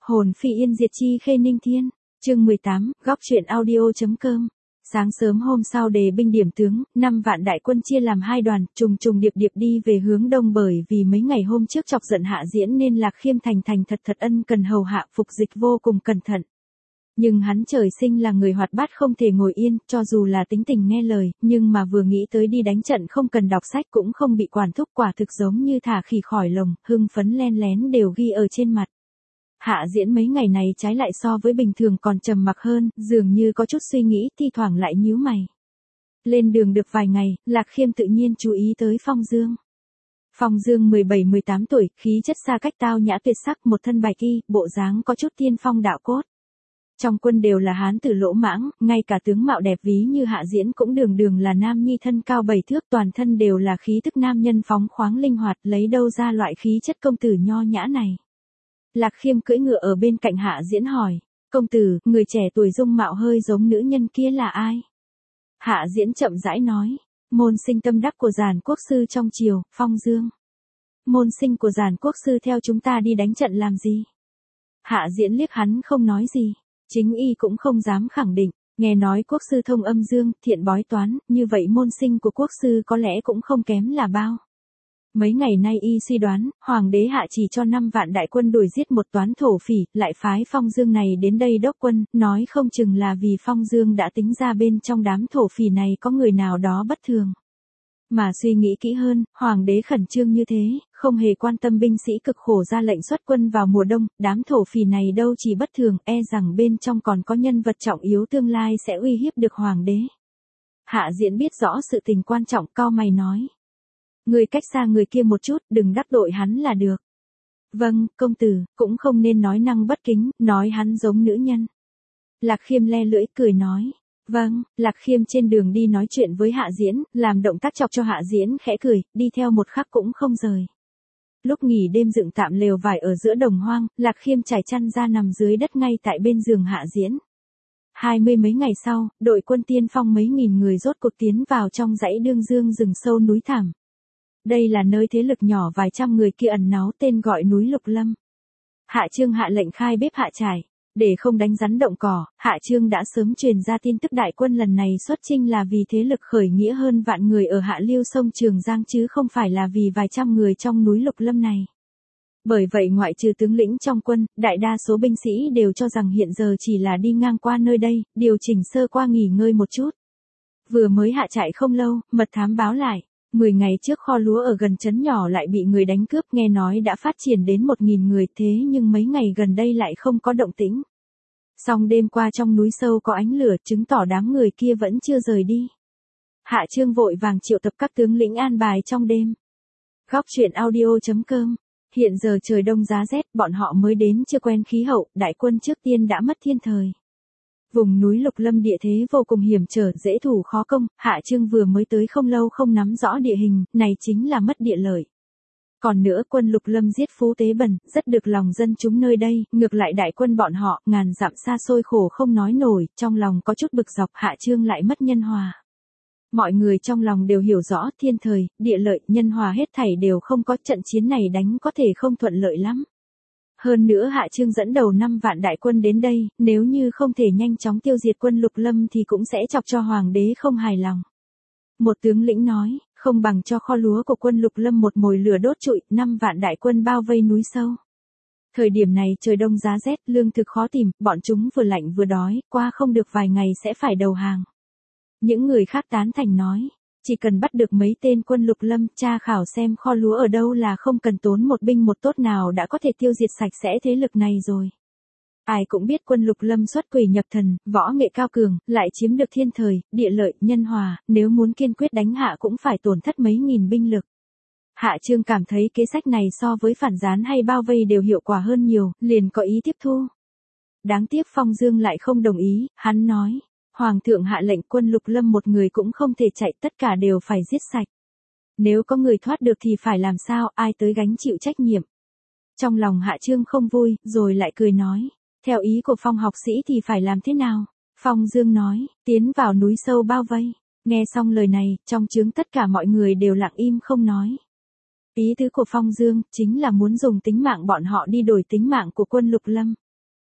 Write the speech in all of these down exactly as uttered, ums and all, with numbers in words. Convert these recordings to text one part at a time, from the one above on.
Hồn phi yên diệt chi khê ninh thiên. Chương mười tám, góc truyện audio.com. Sáng sớm hôm sau đề binh điểm tướng, năm vạn đại quân chia làm hai đoàn, trùng trùng điệp điệp đi về hướng đông, bởi vì mấy ngày hôm trước chọc giận Hạ Diễn nên Lạc Khiêm thành thành thật thật ân cần hầu hạ, phục dịch vô cùng cẩn thận. Nhưng hắn trời sinh là người hoạt bát không thể ngồi yên, cho dù là tính tình nghe lời, nhưng mà vừa nghĩ tới đi đánh trận không cần đọc sách cũng không bị quản thúc, quả thực giống như thả khỉ khỏi lồng, hưng phấn len lén đều ghi ở trên mặt. Hạ Diễn mấy ngày này trái lại so với bình thường còn trầm mặc hơn, dường như có chút suy nghĩ, thi thoảng lại nhíu mày. Lên đường được vài ngày, Lạc Khiêm tự nhiên chú ý tới Phong Dương. Phong Dương mười bảy mười tám tuổi, khí chất xa cách tao nhã tuyệt sắc, một thân bạch y, bộ dáng có chút tiên phong đạo cốt. Trong quân đều là hán tử lỗ mãng, ngay cả tướng mạo đẹp ví như Hạ Diễn cũng đường đường là nam nhi, thân cao bảy thước, toàn thân đều là khí tức nam nhân phóng khoáng linh hoạt, lấy đâu ra loại khí chất công tử nho nhã này. Lạc Khiêm cưỡi ngựa ở bên cạnh Hạ Diễn hỏi, công tử, người trẻ tuổi dung mạo hơi giống nữ nhân kia là ai? Hạ Diễn chậm rãi nói, môn sinh tâm đắc của Giản quốc sư trong triều, Phong Dương. Môn sinh của Giản quốc sư theo chúng ta đi đánh trận làm gì? Hạ Diễn liếc hắn không nói gì, chính y cũng không dám khẳng định, nghe nói quốc sư thông âm dương, thiện bói toán, như vậy môn sinh của quốc sư có lẽ cũng không kém là bao. Mấy ngày nay y suy đoán, hoàng đế hạ chỉ cho năm vạn đại quân đuổi giết một toán thổ phỉ, lại phái Phong Dương này đến đây đốc quân, nói không chừng là vì Phong Dương đã tính ra bên trong đám thổ phỉ này có người nào đó bất thường. Mà suy nghĩ kỹ hơn, hoàng đế khẩn trương như thế, không hề quan tâm binh sĩ cực khổ ra lệnh xuất quân vào mùa đông, đám thổ phỉ này đâu chỉ bất thường, e rằng bên trong còn có nhân vật trọng yếu tương lai sẽ uy hiếp được hoàng đế. Hạ Diễn biết rõ sự tình quan trọng, cau mày nói. Người cách xa người kia một chút, đừng đắc tội hắn là được. Vâng, công tử, cũng không nên nói năng bất kính, nói hắn giống nữ nhân. Lạc Khiêm le lưỡi cười nói. Vâng, Lạc Khiêm trên đường đi nói chuyện với Hạ Diễn, làm động tác chọc cho Hạ Diễn khẽ cười, đi theo một khắc cũng không rời. Lúc nghỉ đêm dựng tạm lều vải ở giữa đồng hoang, Lạc Khiêm trải chăn ra nằm dưới đất ngay tại bên giường Hạ Diễn. Hai mươi mấy ngày sau, đội quân tiên phong mấy nghìn người rốt cuộc tiến vào trong dãy đương dương rừng sâu núi thảm. Đây là nơi thế lực nhỏ vài trăm người kia ẩn náu, tên gọi núi Lục Lâm. Hạ Trương hạ lệnh khai bếp hạ trải. Để không đánh rắn động cỏ, Hạ Trương đã sớm truyền ra tin tức đại quân lần này xuất chinh là vì thế lực khởi nghĩa hơn vạn người ở hạ lưu sông Trường Giang chứ không phải là vì vài trăm người trong núi Lục Lâm này. Bởi vậy ngoại trừ tướng lĩnh trong quân, đại đa số binh sĩ đều cho rằng hiện giờ chỉ là đi ngang qua nơi đây, điều chỉnh sơ qua nghỉ ngơi một chút. Vừa mới hạ trại không lâu, mật thám báo lại. Mười ngày trước kho lúa ở gần trấn nhỏ lại bị người đánh cướp, nghe nói đã phát triển đến một nghìn người, thế nhưng mấy ngày gần đây lại không có động tĩnh. Song đêm qua trong núi sâu có ánh lửa, chứng tỏ đám người kia vẫn chưa rời đi. Hạ Trương vội vàng triệu tập các tướng lĩnh an bài trong đêm. Góc truyện audio.com. Hiện giờ trời đông giá rét, bọn họ mới đến chưa quen khí hậu, đại quân trước tiên đã mất thiên thời. Vùng núi Lục Lâm địa thế vô cùng hiểm trở, dễ thủ khó công, Hạ Trương vừa mới tới không lâu không nắm rõ địa hình, này chính là mất địa lợi. Còn nữa quân Lục Lâm giết phú tế bần, rất được lòng dân chúng nơi đây, ngược lại đại quân bọn họ, ngàn dặm xa xôi khổ không nói nổi, trong lòng có chút bực dọc, Hạ Trương lại mất nhân hòa. Mọi người trong lòng đều hiểu rõ, thiên thời, địa lợi, nhân hòa hết thảy đều không có, trận chiến này đánh có thể không thuận lợi lắm. Hơn nữa Hạ Trương dẫn đầu năm vạn đại quân đến đây, nếu như không thể nhanh chóng tiêu diệt quân Lục Lâm thì cũng sẽ chọc cho hoàng đế không hài lòng. Một tướng lĩnh nói, không bằng cho kho lúa của quân Lục Lâm một mồi lửa đốt trụi, năm vạn đại quân bao vây núi sâu. Thời điểm này trời đông giá rét, lương thực khó tìm, bọn chúng vừa lạnh vừa đói, qua không được vài ngày sẽ phải đầu hàng. Những người khác tán thành nói, chỉ cần bắt được mấy tên quân Lục Lâm, tra khảo xem kho lúa ở đâu là không cần tốn một binh một tốt nào đã có thể tiêu diệt sạch sẽ thế lực này rồi. Ai cũng biết quân Lục Lâm xuất quỷ nhập thần, võ nghệ cao cường, lại chiếm được thiên thời, địa lợi, nhân hòa, nếu muốn kiên quyết đánh hạ cũng phải tổn thất mấy nghìn binh lực. Hạ Trương cảm thấy kế sách này so với phản gián hay bao vây đều hiệu quả hơn nhiều, liền có ý tiếp thu. Đáng tiếc Phong Dương lại không đồng ý, hắn nói. Hoàng thượng hạ lệnh quân Lục Lâm một người cũng không thể chạy, tất cả đều phải giết sạch. Nếu có người thoát được thì phải làm sao, ai tới gánh chịu trách nhiệm. Trong lòng Hạ Trương không vui, rồi lại cười nói, theo ý của Phong học sĩ thì phải làm thế nào? Phong Dương nói, tiến vào núi sâu bao vây. Nghe xong lời này, trong trướng tất cả mọi người đều lặng im không nói. Ý tứ của Phong Dương chính là muốn dùng tính mạng bọn họ đi đổi tính mạng của quân Lục Lâm.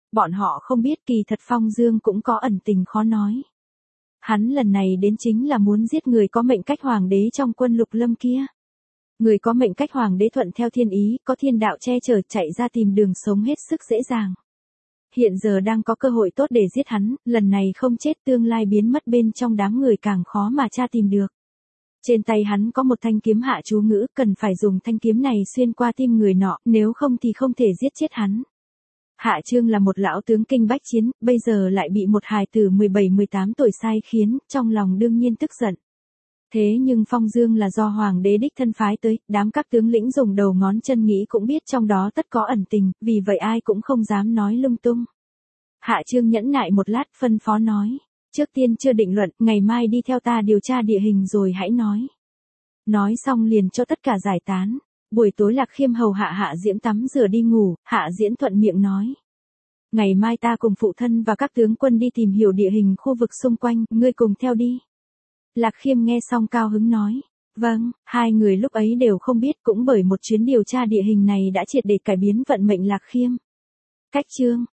Bọn họ không biết kỳ thật Phong Dương cũng có ẩn tình khó nói. Hắn lần này đến chính là muốn giết người có mệnh cách hoàng đế trong quân Lục Lâm kia. Người có mệnh cách hoàng đế thuận theo thiên ý, có thiên đạo che chở, chạy ra tìm đường sống hết sức dễ dàng. Hiện giờ đang có cơ hội tốt để giết hắn, lần này không chết tương lai biến mất bên trong đám người càng khó mà tra tìm được. Trên tay hắn có một thanh kiếm hạ chú ngữ, cần phải dùng thanh kiếm này xuyên qua tim người nọ, nếu không thì không thể giết chết hắn. Hạ Trương là một lão tướng kinh bách chiến, bây giờ lại bị một hài tử mười bảy mười tám tuổi sai khiến, trong lòng đương nhiên tức giận. Thế nhưng Phong Dương là do hoàng đế đích thân phái tới, đám các tướng lĩnh dùng đầu ngón chân nghĩ cũng biết trong đó tất có ẩn tình, vì vậy ai cũng không dám nói lung tung. Hạ Trương nhẫn nại một lát phân phó nói, trước tiên chưa định luận, ngày mai đi theo ta điều tra địa hình rồi hãy nói. Nói xong liền cho tất cả giải tán. Buổi tối Lạc Khiêm hầu hạ Hạ Diễm tắm rửa đi ngủ, Hạ Diễm thuận miệng nói. Ngày mai ta cùng phụ thân và các tướng quân đi tìm hiểu địa hình khu vực xung quanh, ngươi cùng theo đi. Lạc Khiêm nghe xong cao hứng nói. Vâng, hai người lúc ấy đều không biết cũng bởi một chuyến điều tra địa hình này đã triệt để cải biến vận mệnh Lạc Khiêm. Cách chương